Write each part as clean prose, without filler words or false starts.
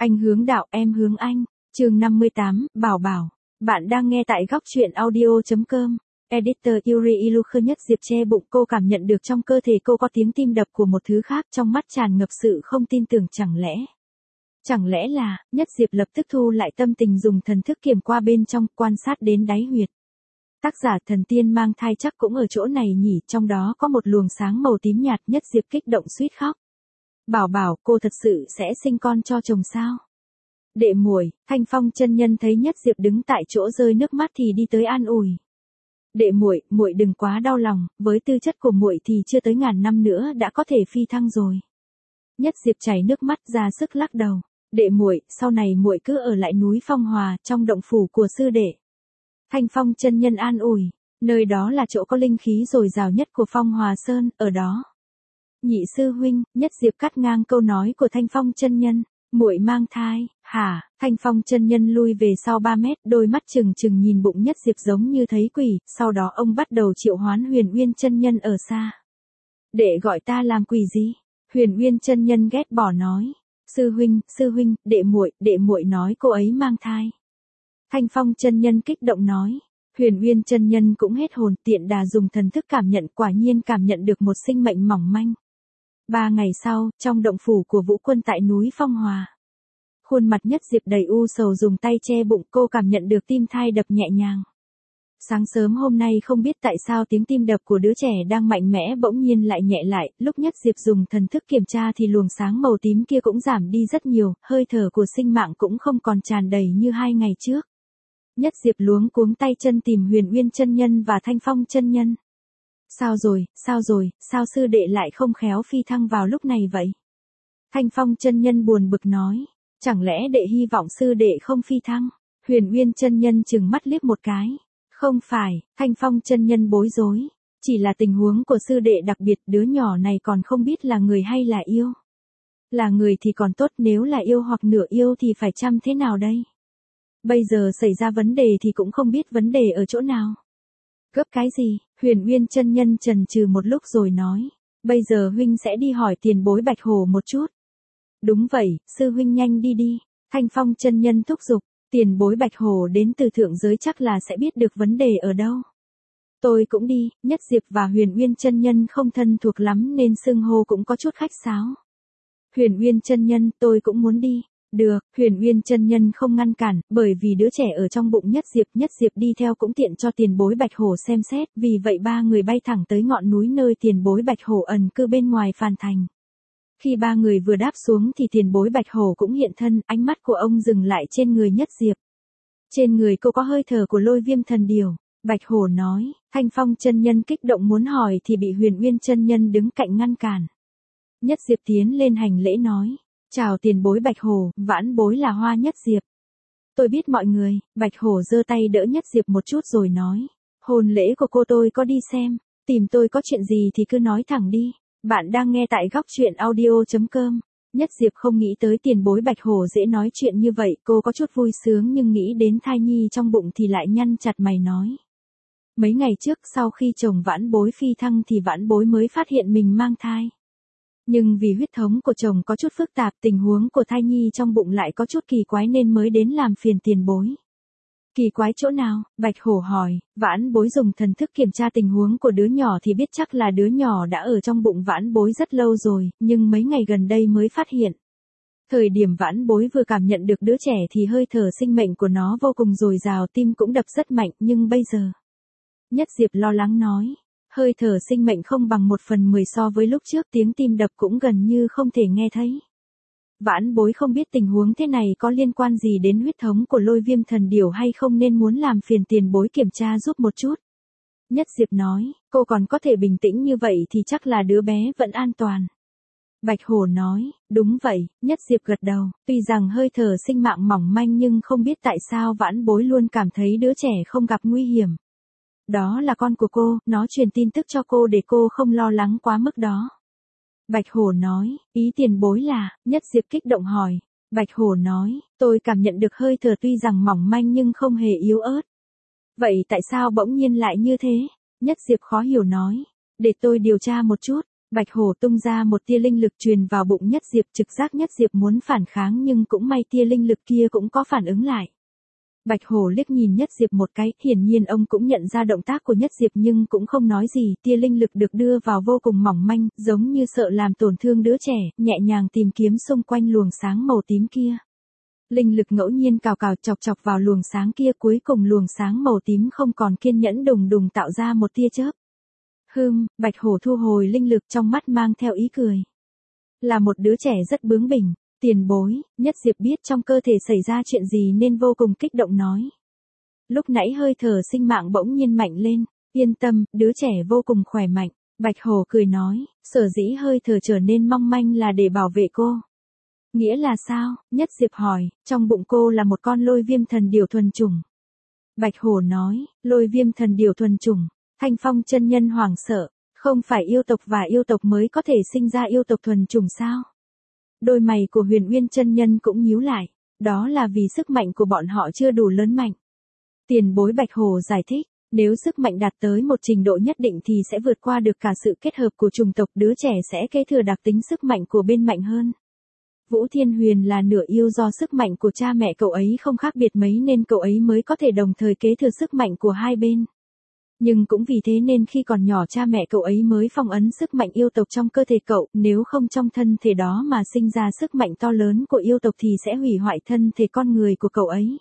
Anh hướng đạo, em hướng anh. Chương 58, Bảo Bảo. Bạn đang nghe tại góc truyện audio.com. Editor Yuri Ilukher. Nhất Diệp che bụng, cô cảm nhận được trong cơ thể cô có tiếng tim đập của một thứ khác, trong mắt tràn ngập sự không tin tưởng. Chẳng lẽ là, Nhất Diệp lập tức thu lại tâm tình, dùng thần thức kiểm qua bên trong, quan sát đến đáy huyệt. Tác giả thần tiên mang thai chắc cũng ở chỗ này nhỉ, trong đó có một luồng sáng màu tím nhạt. Nhất Diệp kích động suýt khóc. Bảo Bảo, cô thật sự sẽ sinh con cho chồng sao? Đệ muội, Thanh Phong chân nhân thấy Nhất Diệp đứng tại chỗ rơi nước mắt thì đi tới an ủi. Đệ muội, muội đừng quá đau lòng, với tư chất của muội thì chưa tới ngàn năm nữa đã có thể phi thăng rồi. Nhất Diệp chảy nước mắt ra sức lắc đầu. Đệ muội, sau này muội cứ ở lại núi Phong Hòa, trong động phủ của sư đệ. Thanh Phong chân nhân an ủi, nơi đó là chỗ có linh khí dồi dào nhất của Phong Hòa Sơn, ở đó. Nhị sư huynh, Nhất Diệp cắt ngang câu nói của Thanh Phong chân nhân. Muội mang thai, hả? Thanh Phong chân nhân lui về sau 3 mét, đôi mắt trừng trừng nhìn bụng Nhất Diệp giống như thấy quỷ, sau đó ông bắt đầu triệu hoán Huyền Uyên chân nhân ở xa. Đệ gọi ta làm quỷ gì? Huyền Uyên chân nhân ghét bỏ nói. Sư huynh, đệ muội nói cô ấy mang thai. Thanh Phong chân nhân kích động nói. Huyền Uyên chân nhân cũng hết hồn, tiện đà dùng thần thức cảm nhận, quả nhiên cảm nhận được một sinh mệnh mỏng manh. 3 ngày sau, trong động phủ của Vũ Quân tại núi Phong Hòa. Khuôn mặt Nhất Diệp đầy u sầu, dùng tay che bụng, cô cảm nhận được tim thai đập nhẹ nhàng. Sáng sớm hôm nay không biết tại sao tiếng tim đập của đứa trẻ đang mạnh mẽ bỗng nhiên lại nhẹ lại, lúc Nhất Diệp dùng thần thức kiểm tra thì luồng sáng màu tím kia cũng giảm đi rất nhiều, hơi thở của sinh mạng cũng không còn tràn đầy như 2 ngày trước. Nhất Diệp luống cuống tay chân tìm Huyền Uyên chân nhân và Thanh Phong chân nhân. Sao rồi, sao sư đệ lại không khéo phi thăng vào lúc này vậy? Thanh Phong chân nhân buồn bực nói, chẳng lẽ đệ hy vọng sư đệ không phi thăng? Huyền Uyên chân nhân trừng mắt liếc một cái. Không phải, Thanh Phong chân nhân bối rối, chỉ là tình huống của sư đệ đặc biệt, đứa nhỏ này còn không biết là người hay là yêu. Là người thì còn tốt, nếu là yêu hoặc nửa yêu thì phải chăm thế nào đây? Bây giờ xảy ra vấn đề thì cũng không biết vấn đề ở chỗ nào. Gấp cái gì? Huyền Uyên chân nhân chần chừ một lúc rồi nói. Bây giờ huynh sẽ đi hỏi tiền bối Bạch Hổ một chút. Đúng vậy, sư huynh nhanh đi đi. Thanh Phong chân nhân thúc giục. Tiền bối Bạch Hổ đến từ thượng giới chắc là sẽ biết được vấn đề ở đâu. Tôi cũng đi. Nhất Diệp và Huyền Uyên chân nhân không thân thuộc lắm nên xưng hô cũng có chút khách sáo. Huyền Uyên chân nhân, tôi cũng muốn đi. Được, Huyền Uyên chân nhân không ngăn cản, bởi vì đứa trẻ ở trong bụng Nhất Diệp đi theo cũng tiện cho tiền bối Bạch Hổ xem xét, vì vậy 3 người bay thẳng tới ngọn núi nơi tiền bối Bạch Hổ ẩn cư bên ngoài phàn thành. Khi 3 người vừa đáp xuống thì tiền bối Bạch Hổ cũng hiện thân, ánh mắt của ông dừng lại trên người Nhất Diệp. Trên người cô có hơi thở của Lôi Viêm thần điểu. Bạch Hổ nói. Thanh Phong chân nhân kích động muốn hỏi thì bị Huyền Uyên chân nhân đứng cạnh ngăn cản. Nhất Diệp tiến lên hành lễ nói. Chào tiền bối Bạch Hổ, vãn bối là Hoa Nhất Diệp. Tôi biết mọi người. Bạch Hổ giơ tay đỡ Nhất Diệp một chút rồi nói. Hôn lễ của cô tôi có đi xem, tìm tôi có chuyện gì thì cứ nói thẳng đi. Bạn đang nghe tại góc truyện audio.com. Nhất Diệp không nghĩ tới tiền bối Bạch Hổ dễ nói chuyện như vậy, cô có chút vui sướng nhưng nghĩ đến thai nhi trong bụng thì lại nhăn chặt mày nói. Mấy ngày trước sau khi chồng vãn bối phi thăng thì vãn bối mới phát hiện mình mang thai. Nhưng vì huyết thống của chồng có chút phức tạp, tình huống của thai nhi trong bụng lại có chút kỳ quái nên mới đến làm phiền tiền bối. Kỳ quái chỗ nào? Bạch Hổ hỏi. Vãn bối dùng thần thức kiểm tra tình huống của đứa nhỏ thì biết chắc là đứa nhỏ đã ở trong bụng vãn bối rất lâu rồi, nhưng mấy ngày gần đây mới phát hiện. Thời điểm vãn bối vừa cảm nhận được đứa trẻ thì hơi thở sinh mệnh của nó vô cùng dồi dào, tim cũng đập rất mạnh, nhưng bây giờ. Nhất Diệp lo lắng nói. Hơi thở sinh mệnh không bằng 1/10 so với lúc trước, tiếng tim đập cũng gần như không thể nghe thấy. Vãn bối không biết tình huống thế này có liên quan gì đến huyết thống của Lôi Viêm thần điểu hay không nên muốn làm phiền tiền bối kiểm tra giúp một chút. Nhất Diệp nói, cô còn có thể bình tĩnh như vậy thì chắc là đứa bé vẫn an toàn. Bạch Hổ nói, đúng vậy. Nhất Diệp gật đầu, tuy rằng hơi thở sinh mạng mỏng manh nhưng không biết tại sao vãn bối luôn cảm thấy đứa trẻ không gặp nguy hiểm. Đó là con của cô, nó truyền tin tức cho cô để cô không lo lắng quá mức đó. Bạch Hổ nói, ý tiền bối là, Nhất Diệp kích động hỏi. Bạch Hổ nói, tôi cảm nhận được hơi thở tuy rằng mỏng manh nhưng không hề yếu ớt. Vậy tại sao bỗng nhiên lại như thế? Nhất Diệp khó hiểu nói, để tôi điều tra một chút. Bạch hổ tung ra một tia linh lực truyền vào bụng Nhất Diệp, trực giác Nhất Diệp muốn phản kháng nhưng cũng may tia linh lực kia cũng có phản ứng lại. Bạch hổ liếc nhìn Nhất Diệp một cái, hiển nhiên ông cũng nhận ra động tác của Nhất Diệp nhưng cũng không nói gì, tia linh lực được đưa vào vô cùng mỏng manh, giống như sợ làm tổn thương đứa trẻ, nhẹ nhàng tìm kiếm xung quanh luồng sáng màu tím kia. Linh lực ngẫu nhiên cào cào chọc chọc vào luồng sáng kia, cuối cùng luồng sáng màu tím không còn kiên nhẫn đùng đùng tạo ra một tia chớp. Bạch hổ thu hồi linh lực, trong mắt mang theo ý cười. Là một đứa trẻ rất bướng bỉnh. Tiền bối, Nhất Diệp biết trong cơ thể xảy ra chuyện gì nên vô cùng kích động nói. Lúc nãy hơi thở sinh mạng bỗng nhiên mạnh lên, yên tâm, đứa trẻ vô cùng khỏe mạnh. Bạch hổ cười nói, sở dĩ hơi thở trở nên mong manh là để bảo vệ cô. Nghĩa là sao? Nhất Diệp hỏi, trong bụng cô là một con lôi viêm thần điểu thuần chủng. Bạch hổ nói, lôi viêm thần điểu thuần chủng. Thanh Phong chân nhân hoảng sợ, không phải yêu tộc và yêu tộc mới có thể sinh ra yêu tộc thuần chủng sao? Đôi mày của Huyền Uyên chân nhân cũng nhíu lại, đó là vì sức mạnh của bọn họ chưa đủ lớn mạnh. Tiền bối Bạch hổ giải thích, nếu sức mạnh đạt tới một trình độ nhất định thì sẽ vượt qua được cả sự kết hợp của chủng tộc, đứa trẻ sẽ kế thừa đặc tính sức mạnh của bên mạnh hơn. Vũ Thiên Huyền là nửa yêu, do sức mạnh của cha mẹ cậu ấy không khác biệt mấy nên cậu ấy mới có thể đồng thời kế thừa sức mạnh của hai bên. Nhưng cũng vì thế nên khi còn nhỏ cha mẹ cậu ấy mới phong ấn sức mạnh yêu tộc trong cơ thể cậu, nếu không trong thân thể đó mà sinh ra sức mạnh to lớn của yêu tộc thì sẽ hủy hoại thân thể con người của cậu ấy.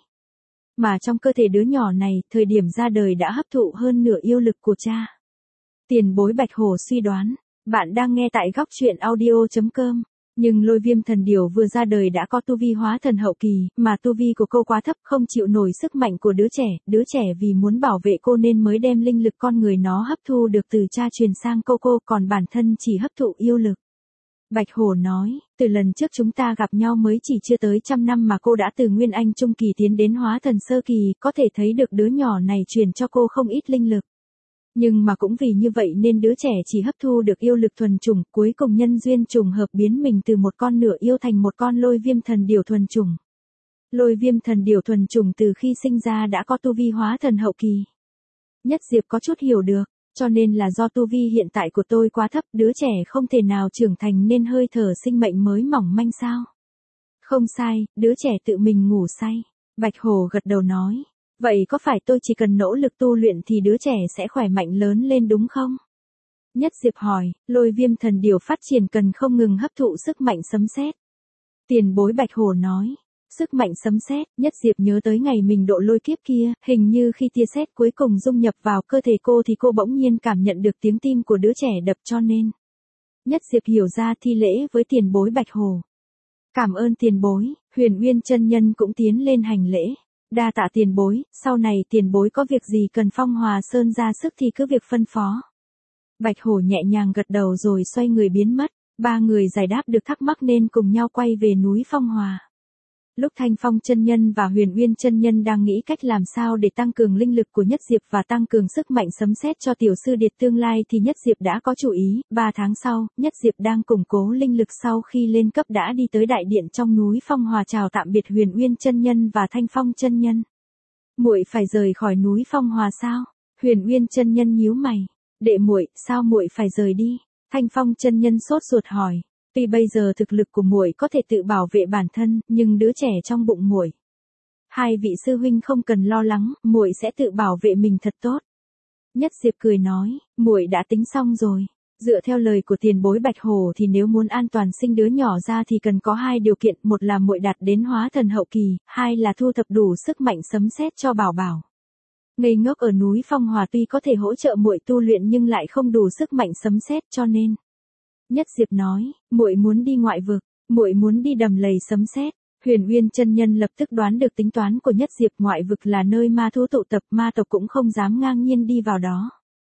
Mà trong cơ thể đứa nhỏ này, thời điểm ra đời đã hấp thụ hơn nửa yêu lực của cha. Tiền bối Bạch hổ suy đoán, bạn đang nghe tại góc truyện audio.com. Nhưng lôi viêm thần điểu vừa ra đời đã có tu vi hóa thần hậu kỳ, mà tu vi của cô quá thấp, không chịu nổi sức mạnh của đứa trẻ vì muốn bảo vệ cô nên mới đem linh lực con người nó hấp thu được từ cha truyền sang cô, còn bản thân chỉ hấp thụ yêu lực. Bạch hổ nói, từ lần trước chúng ta gặp nhau mới chỉ chưa tới 100 năm mà cô đã từ Nguyên Anh trung kỳ tiến đến hóa thần sơ kỳ, có thể thấy được đứa nhỏ này truyền cho cô không ít linh lực. Nhưng mà cũng vì như vậy nên đứa trẻ chỉ hấp thu được yêu lực thuần chủng, cuối cùng nhân duyên trùng hợp biến mình từ một con nửa yêu thành một con lôi viêm thần điểu thuần chủng. Lôi viêm thần điểu thuần chủng từ khi sinh ra đã có tu vi hóa thần hậu kỳ. Nhất Diệp có chút hiểu được, cho nên là do tu vi hiện tại của tôi quá thấp, đứa trẻ không thể nào trưởng thành nên hơi thở sinh mệnh mới mỏng manh sao? Không sai, đứa trẻ tự mình ngủ say. Bạch hổ gật đầu nói. Vậy có phải tôi chỉ cần nỗ lực tu luyện thì đứa trẻ sẽ khỏe mạnh lớn lên đúng không? Nhất Diệp hỏi, lôi viêm thần điểu phát triển cần không ngừng hấp thụ sức mạnh sấm sét. Tiền bối Bạch hổ nói, sức mạnh sấm sét. Nhất Diệp nhớ tới ngày mình độ lôi kiếp kia, hình như khi tia sét cuối cùng dung nhập vào cơ thể cô thì cô bỗng nhiên cảm nhận được tiếng tim của đứa trẻ đập, cho nên. Nhất Diệp hiểu ra, thi lễ với tiền bối Bạch hổ. Cảm ơn tiền bối. Huyền Uyên chân nhân cũng tiến lên hành lễ. Đa tạ tiền bối, sau này tiền bối có việc gì cần Phong Hòa Sơn ra sức thì cứ việc phân phó. Bạch hổ nhẹ nhàng gật đầu rồi xoay người biến mất, ba người giải đáp được thắc mắc nên cùng nhau quay về núi Phong Hòa. Lúc Thanh Phong chân nhân và Huyền Uyên chân nhân đang nghĩ cách làm sao để tăng cường linh lực của Nhất Diệp và tăng cường sức mạnh sấm sét cho tiểu sư điệt tương lai thì Nhất Diệp đã có chủ ý. 3 tháng sau, Nhất Diệp đang củng cố linh lực sau khi lên cấp đã đi tới đại điện trong núi Phong Hòa chào tạm biệt Huyền Uyên chân nhân và Thanh Phong chân nhân. Muội phải rời khỏi núi Phong Hòa sao? Huyền Uyên chân nhân nhíu mày. Đệ muội, sao muội phải rời đi? Thanh Phong chân nhân sốt ruột hỏi. Tuy bây giờ thực lực của muội có thể tự bảo vệ bản thân, nhưng đứa trẻ trong bụng muội. Hai vị sư huynh không cần lo lắng, muội sẽ tự bảo vệ mình thật tốt. Nhất Diệp cười nói, muội đã tính xong rồi. Dựa theo lời của tiền bối Bạch hổ thì nếu muốn an toàn sinh đứa nhỏ ra thì cần có 2 điều kiện, một là muội đạt đến hóa thần hậu kỳ, 2 là thu thập đủ sức mạnh sấm sét cho bảo bảo. Ngây ngốc ở núi Phong Hòa tuy có thể hỗ trợ muội tu luyện nhưng lại không đủ sức mạnh sấm sét, cho nên. Nhất Diệp nói, muội muốn đi ngoại vực, muội muốn đi đầm lầy sấm sét. Huyền Uyên chân nhân lập tức đoán được tính toán của Nhất Diệp, ngoại vực là nơi ma thú tụ tập, ma tộc cũng không dám ngang nhiên đi vào đó.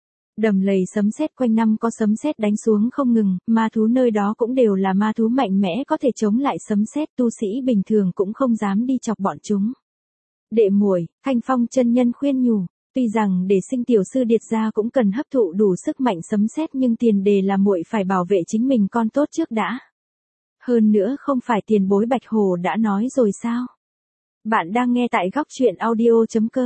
Đầm lầy sấm sét quanh năm có sấm sét đánh xuống không ngừng, ma thú nơi đó cũng đều là ma thú mạnh mẽ có thể chống lại sấm sét, tu sĩ bình thường cũng không dám đi chọc bọn chúng. Đệ muội, Thanh Phong chân nhân khuyên nhủ, tuy rằng để sinh tiểu sư điệt ra cũng cần hấp thụ đủ sức mạnh sấm sét nhưng tiền đề là muội phải bảo vệ chính mình con tốt trước đã. Hơn nữa không phải tiền bối Bạch hổ đã nói rồi sao? Bạn đang nghe tại góc truyện audio.com.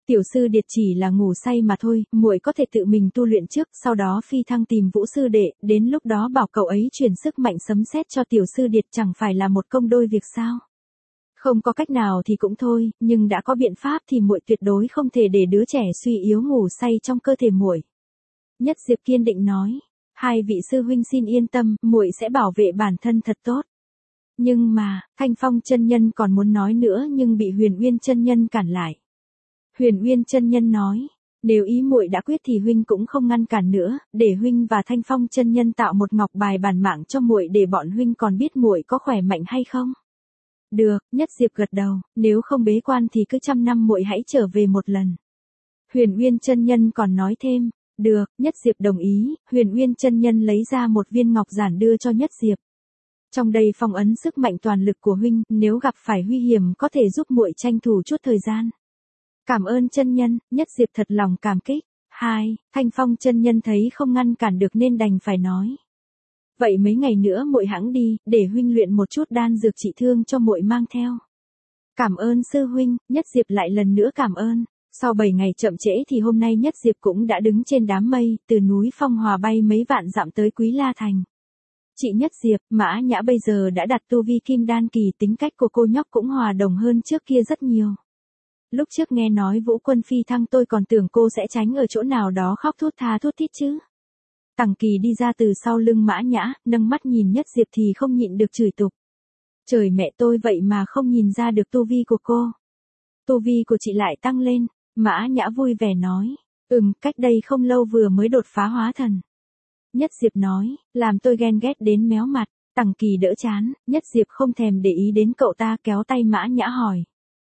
Tiểu sư điệt chỉ là ngủ say mà thôi, muội có thể tự mình tu luyện trước, sau đó phi thăng tìm Vũ sư đệ, đến lúc đó bảo cậu ấy truyền sức mạnh sấm sét cho tiểu sư điệt chẳng phải là một công đôi việc sao? Không có cách nào thì cũng thôi, nhưng đã có biện pháp thì muội tuyệt đối không thể để đứa trẻ suy yếu ngủ say trong cơ thể muội. Nhất Diệp kiên định nói, hai vị sư huynh xin yên tâm, muội sẽ bảo vệ bản thân thật tốt. Nhưng mà, Thanh Phong chân nhân còn muốn nói nữa nhưng bị Huyền Uyên chân nhân cản lại. Huyền Uyên chân nhân nói, nếu ý muội đã quyết thì huynh cũng không ngăn cản nữa, để huynh và Thanh Phong chân nhân tạo một ngọc bài bản mạng cho muội để bọn huynh còn biết muội có khỏe mạnh hay không. Được, Nhất Diệp gật đầu, nếu không bế quan thì cứ 100 năm muội hãy trở về một lần. Huyền Uyên chân nhân còn nói thêm, được, Nhất Diệp đồng ý, Huyền Uyên chân nhân lấy ra một viên ngọc giản đưa cho Nhất Diệp. Trong đây phong ấn sức mạnh toàn lực của huynh, nếu gặp phải nguy hiểm có thể giúp muội tranh thủ chút thời gian. Cảm ơn chân nhân, Nhất Diệp thật lòng cảm kích. Thanh Phong chân nhân thấy không ngăn cản được nên đành phải nói. Vậy mấy ngày nữa muội hãng đi, để huynh luyện một chút đan dược trị thương cho muội mang theo. Cảm ơn sư huynh, Nhất Diệp lại lần nữa cảm ơn. Sau 7 ngày chậm trễ thì hôm nay Nhất Diệp cũng đã đứng trên đám mây, từ núi Phong Hòa bay mấy vạn dặm tới Quý La Thành. Chị Nhất Diệp, Mã Nhã bây giờ đã đặt tu vi kim đan kỳ, tính cách của cô nhóc cũng hòa đồng hơn trước kia rất nhiều. Lúc trước nghe nói Vũ Quân phi thăng tôi còn tưởng cô sẽ tránh ở chỗ nào đó khóc thút tha thút thít chứ. Tằng Kỳ đi ra từ sau lưng Mã Nhã, nâng mắt nhìn Nhất Diệp thì không nhịn được chửi tục. Trời mẹ tôi vậy mà không nhìn ra được tu vi của cô. Tu vi của chị lại tăng lên, Mã Nhã vui vẻ nói. Cách đây không lâu vừa mới đột phá hóa thần. Nhất Diệp nói, làm tôi ghen ghét đến méo mặt. Tằng Kỳ đỡ chán, Nhất Diệp không thèm để ý đến cậu ta, kéo tay Mã Nhã hỏi.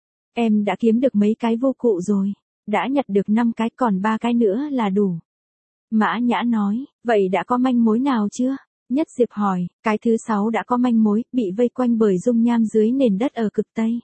Em đã kiếm được mấy cái vô cụ rồi, đã nhặt được 5 cái còn 3 cái nữa là đủ. Mã Nhã nói, vậy đã có manh mối nào chưa? Nhất Diệp hỏi, cái thứ 6 đã có manh mối, bị vây quanh bởi dung nham dưới nền đất ở cực Tây.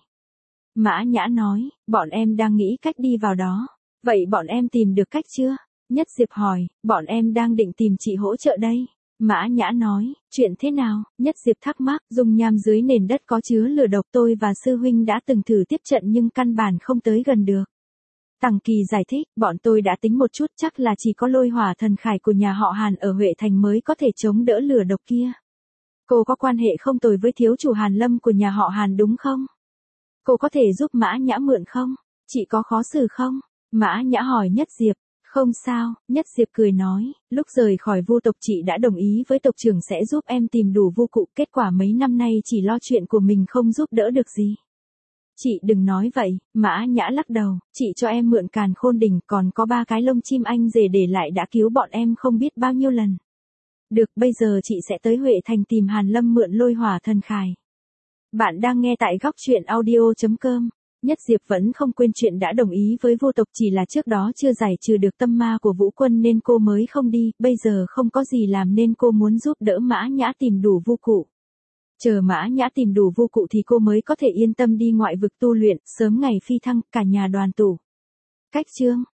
Mã Nhã nói, bọn em đang nghĩ cách đi vào đó. Vậy bọn em tìm được cách chưa? Nhất Diệp hỏi, bọn em đang định tìm chị hỗ trợ đây. Mã Nhã nói, chuyện thế nào? Nhất Diệp thắc mắc, dung nham dưới nền đất có chứa lửa độc, tôi và sư huynh đã từng thử tiếp trận nhưng căn bản không tới gần được. Tằng Kỳ giải thích, bọn tôi đã tính một chút, chắc là chỉ có Lôi Hỏa thần khải của nhà họ Hàn ở Huệ Thành mới có thể chống đỡ lửa độc kia. Cô có quan hệ không tồi với thiếu chủ Hàn Lâm của nhà họ Hàn đúng không? Cô có thể giúp Mã Nhã mượn không? Chị có khó xử không? Mã Nhã hỏi Nhất Diệp. Không sao, Nhất Diệp cười nói, lúc rời khỏi Vu tộc chị đã đồng ý với tộc trưởng sẽ giúp em tìm đủ vu cụ, kết quả mấy năm nay chỉ lo chuyện của mình không giúp đỡ được gì. Chị đừng nói vậy, Mã Nhã lắc đầu, chị cho em mượn Càn Khôn Đỉnh, còn có 3 cái lông chim anh rể để lại đã cứu bọn em không biết bao nhiêu lần. Được, bây giờ chị sẽ tới Huệ Thành tìm Hàn Lâm mượn Lôi Hỏa thần khải. Bạn đang nghe tại góc truyện audio.com. Nhất Diệp vẫn không quên chuyện đã đồng ý với vô tộc, chỉ là trước đó chưa giải trừ được tâm ma của Vũ Quân nên cô mới không đi, bây giờ không có gì làm nên cô muốn giúp đỡ Mã Nhã tìm đủ vu cụ. Chờ Mã Nhã tìm đủ vu cụ thì cô mới có thể yên tâm đi ngoại vực tu luyện, sớm ngày phi thăng, cả nhà đoàn tụ. Cách chương